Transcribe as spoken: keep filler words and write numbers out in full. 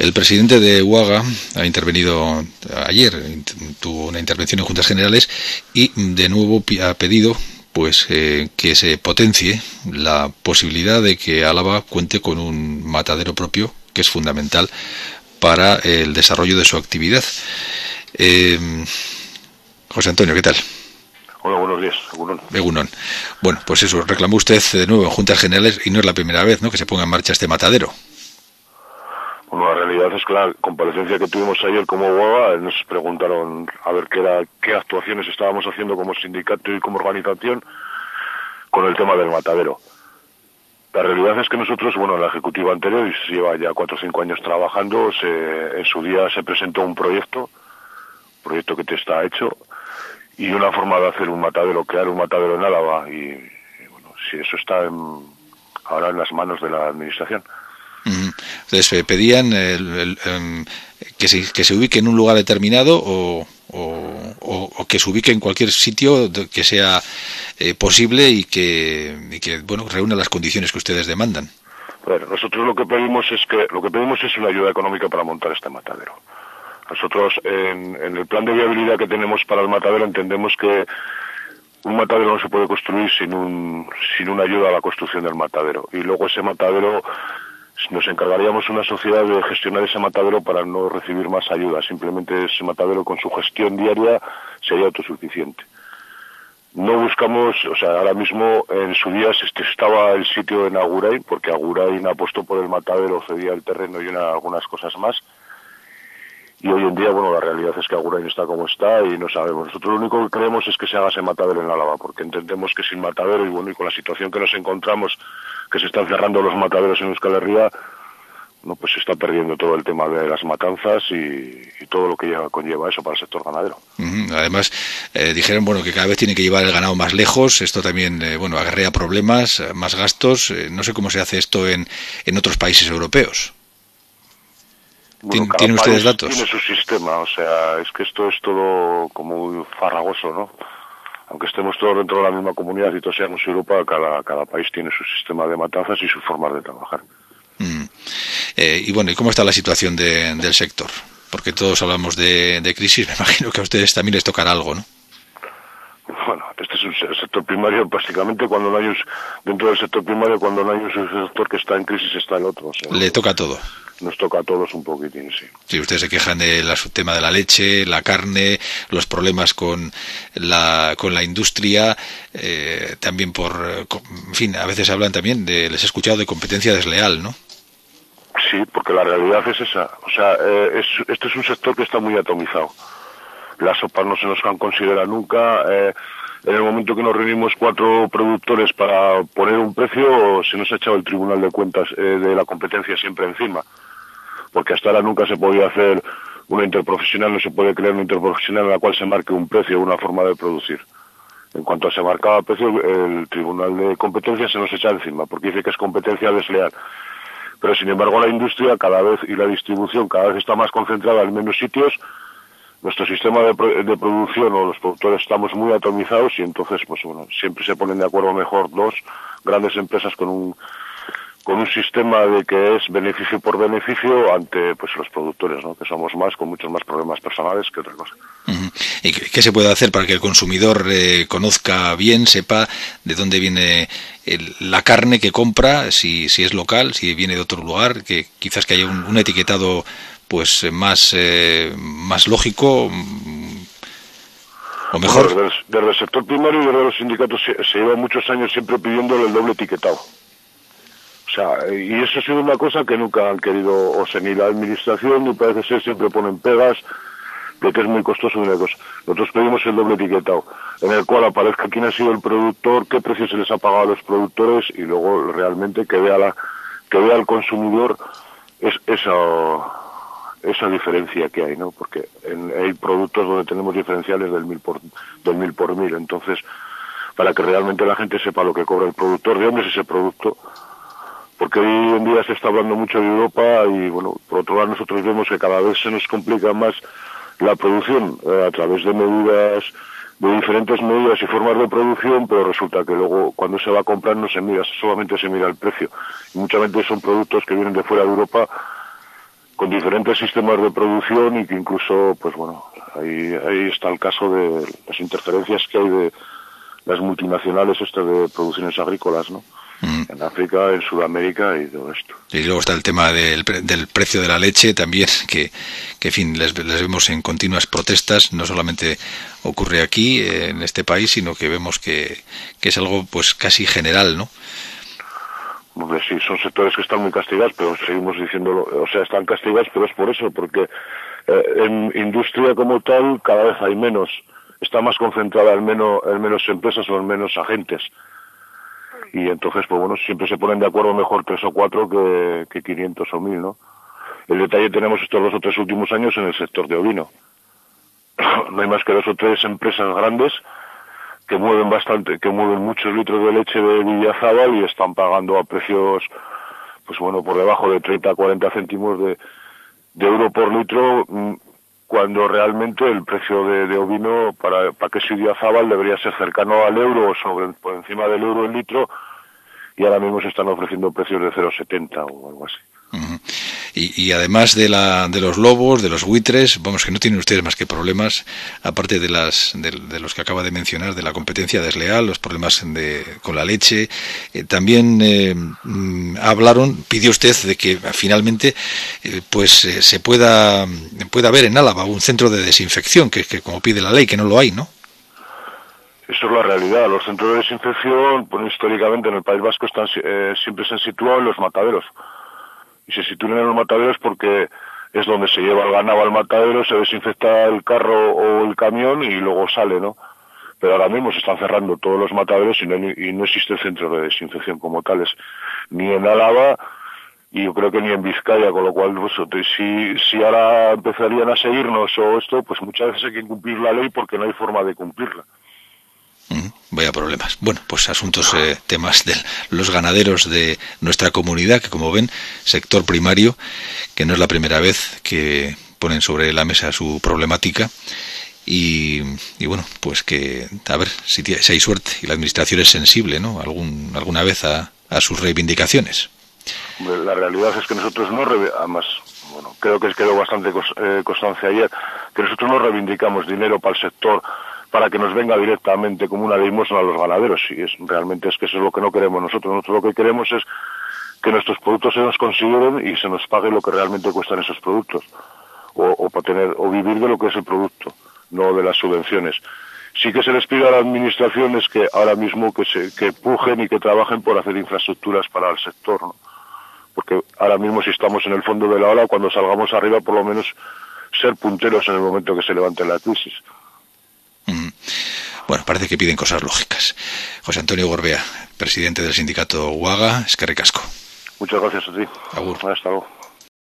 El presidente de U A G A ha intervenido ayer, tuvo una intervención en Juntas Generales y de nuevo ha pedido pues eh, que se potencie la posibilidad de que Álava cuente con un matadero propio, que es fundamental para el desarrollo de su actividad. Eh, José Antonio, ¿qué tal? Hola, buenos días. Egunon. Egunon. Bueno, pues eso, reclamó usted de nuevo en Juntas Generales y no es la primera vez, ¿no?, que se ponga en marcha este matadero. Bueno, la realidad es que la comparecencia que tuvimos ayer como U A G A nos preguntaron a ver qué era, qué actuaciones estábamos haciendo como sindicato y como organización con el tema del matadero. La realidad es que nosotros, bueno, en la ejecutiva anterior, y se lleva ya cuatro o cinco años trabajando, se, en su día se presentó un proyecto, proyecto que te está hecho, y una forma de hacer un matadero, crear un matadero en Álava, y, y bueno, si eso está en, ahora en las manos de la administración. Entonces, eh, pedían el, el, el, que, se, que se ubique en un lugar determinado o, o, o, o que se ubique en cualquier sitio que sea eh, posible y que, y que bueno, reúna las condiciones que ustedes demandan. Bueno, nosotros lo que pedimos es que lo que pedimos es una ayuda económica para montar este matadero. Nosotros en, en el plan de viabilidad que tenemos para el matadero entendemos que un matadero no se puede construir sin un sin una ayuda a la construcción del matadero, y luego ese matadero nos encargaríamos una sociedad de gestionar ese matadero para no recibir más ayuda. Simplemente ese matadero con su gestión diaria sería autosuficiente. No buscamos, o sea, ahora mismo en su día estaba el sitio en Agurain, porque Agurain apostó por el matadero, cedía el terreno y una, algunas cosas más. Y hoy en día, bueno, la realidad es que Agurain está como está y no sabemos. Nosotros lo único que creemos es que se haga ese matadero en Álava, porque entendemos que sin matadero, y bueno, y con la situación que nos encontramos, que se están cerrando los mataderos en Euskal Herria, no, pues se está perdiendo todo el tema de las matanzas y, y todo lo que lleva, conlleva eso para el sector ganadero. Uh-huh. Además, eh, dijeron, bueno, que cada vez tiene que llevar el ganado más lejos. Esto también, eh, bueno, acarrea problemas, más gastos. Eh, no sé cómo se hace esto en, en otros países europeos. Bueno, ¿Tienen ustedes datos? Tiene su sistema, o sea, es que esto es todo como muy farragoso, ¿no? Aunque estemos todos dentro de la misma comunidad y todos seamos Europa, cada, cada país tiene su sistema de matanzas y sus formas de trabajar. Mm. Eh, y bueno, ¿y cómo está la situación de, del sector? Porque todos hablamos de, de crisis, me imagino que a ustedes también les tocará algo, ¿no? Bueno, este es un sector primario, básicamente cuando no hay un, dentro del sector primario, cuando no hay un sector que está en crisis, está el otro. O sea, le toca todo. Nos toca a todos un poquitín, sí. Sí, ustedes se quejan del tema de la leche, la carne, los problemas con la con la industria, eh, también por, en fin, a veces hablan también de, les he escuchado, de competencia desleal, ¿no? Sí, porque la realidad es esa. O sea, eh, es, este es un sector que está muy atomizado. Las sopas no se nos han considerado nunca. Eh, en el momento que nos reunimos cuatro productores para poner un precio, se nos ha echado el Tribunal de Cuentas eh, de la competencia siempre encima. Porque hasta ahora nunca se podía hacer una interprofesional, no se puede crear una interprofesional en la cual se marque un precio, una forma de producir. En cuanto se marcaba precio, el Tribunal de Competencia se nos echa encima, porque dice que es competencia desleal. Pero sin embargo la industria cada vez y la distribución cada vez está más concentrada en menos sitios. Nuestro sistema de, pro de producción o los productores estamos muy atomizados y entonces pues bueno, siempre se ponen de acuerdo mejor dos grandes empresas con un con un sistema de que es beneficio por beneficio ante pues los productores, ¿no? Que somos más, con muchos más problemas personales que otra cosa. Uh-huh. ¿Y qué, qué se puede hacer para que el consumidor eh, conozca bien, sepa de dónde viene el, la carne que compra, si, si es local, si viene de otro lugar, que quizás que haya un, un etiquetado pues más eh, más lógico o mejor? Bueno, desde, desde el sector primario y desde los sindicatos se, se lleva muchos años siempre pidiendo el doble etiquetado. O sea, y eso ha sido una cosa que nunca han querido, o sea, ni la administración ni parece ser, siempre ponen pegas de que es muy costoso una cosa. Nosotros pedimos el doble etiquetado, en el cual aparezca quién ha sido el productor, qué precio se les ha pagado a los productores y luego realmente que vea la que vea el consumidor es, esa esa diferencia que hay, ¿no? Porque en, hay productos donde tenemos diferenciales del mil por del mil por mil, entonces para que realmente la gente sepa lo que cobra el productor, de dónde es ese producto. Porque hoy en día se está hablando mucho de Europa y, bueno, por otro lado nosotros vemos que cada vez se nos complica más la producción eh, a través de medidas, de diferentes medidas y formas de producción, pero resulta que luego cuando se va a comprar no se mira, solamente se mira el precio. Y muchas veces son productos que vienen de fuera de Europa con diferentes sistemas de producción y que incluso, pues bueno, ahí, ahí está el caso de las interferencias que hay de las multinacionales estas de producciones agrícolas, ¿no? Mm. En África, en Sudamérica y todo esto. Y luego está el tema del, del precio de la leche también, que, que en fin, les, les vemos en continuas protestas. No solamente ocurre aquí, eh, en este país, sino que vemos que, que es algo pues casi general, ¿no? Pues sí, son sectores que están muy castigados, pero seguimos diciéndolo, o sea, están castigados, pero es por eso, porque eh, en industria como tal cada vez hay menos, está más concentrada en menos, en menos empresas o en menos agentes. Y entonces, pues bueno, siempre se ponen de acuerdo mejor tres o cuatro que, que quinientos o mil, ¿no? El detalle tenemos estos dos o tres últimos años en el sector de ovino. No hay más que dos o tres empresas grandes que mueven bastante, que mueven muchos litros de leche de Villazábal y están pagando a precios, pues bueno, por debajo de treinta a cuarenta céntimos de, de euro por litro, cuando realmente el precio de, de ovino para, para queso Villazábal debería ser cercano al euro o sobre, por encima del euro el litro, y ahora mismo se están ofreciendo precios de cero coma setenta o algo así. Uh-huh. Y, y además de la de los lobos, de los buitres, vamos, que no tienen ustedes más que problemas, aparte de las de, de los que acaba de mencionar, de la competencia desleal, los problemas de, con la leche. Eh, también eh, hablaron, pidió usted de que finalmente eh, pues eh, se pueda pueda haber en Álava un centro de desinfección, que, que como pide la ley, que no lo hay, ¿no? Eso es la realidad. Los centros de desinfección, pues históricamente en el País Vasco están eh, siempre se han situado en los mataderos. Y se sitúan en los mataderos porque es donde se lleva el ganado al matadero, se desinfecta el carro o el camión y luego sale, ¿no? Pero ahora mismo se están cerrando todos los mataderos y no, y no existe el centro de desinfección como tales, ni en Álava y yo creo que ni en Vizcaya, con lo cual pues, si, si ahora empezarían a seguirnos o esto, pues muchas veces hay que cumplir la ley porque no hay forma de cumplirla. Vaya problemas. Bueno, pues asuntos, eh, temas de los ganaderos de nuestra comunidad, que como ven, sector primario, que no es la primera vez que ponen sobre la mesa su problemática. Y, y bueno, pues que a ver si, si hay suerte y la administración es sensible, ¿no? Algún, alguna vez a, a sus reivindicaciones. La realidad es que nosotros no, además, bueno, creo que quedó bastante constancia ayer, que nosotros no reivindicamos dinero para el sector para que nos venga directamente como una limosna a los ganaderos. Y es realmente es que eso es lo que no queremos nosotros. Nosotros lo que queremos es que nuestros productos se nos consideren y se nos pague lo que realmente cuestan esos productos, o, o para tener o vivir de lo que es el producto, no de las subvenciones. Sí que se les pide a las administraciones que ahora mismo que se que pujen y que trabajen por hacer infraestructuras para el sector, ¿no? Porque ahora mismo si estamos en el fondo de la ola, cuando salgamos arriba por lo menos ser punteros en el momento que se levante la crisis. Bueno, parece que piden cosas lógicas. José Antonio Gorbea, presidente del sindicato UAGA, eskerrik asko. Muchas gracias a ti. Agur. Hasta luego.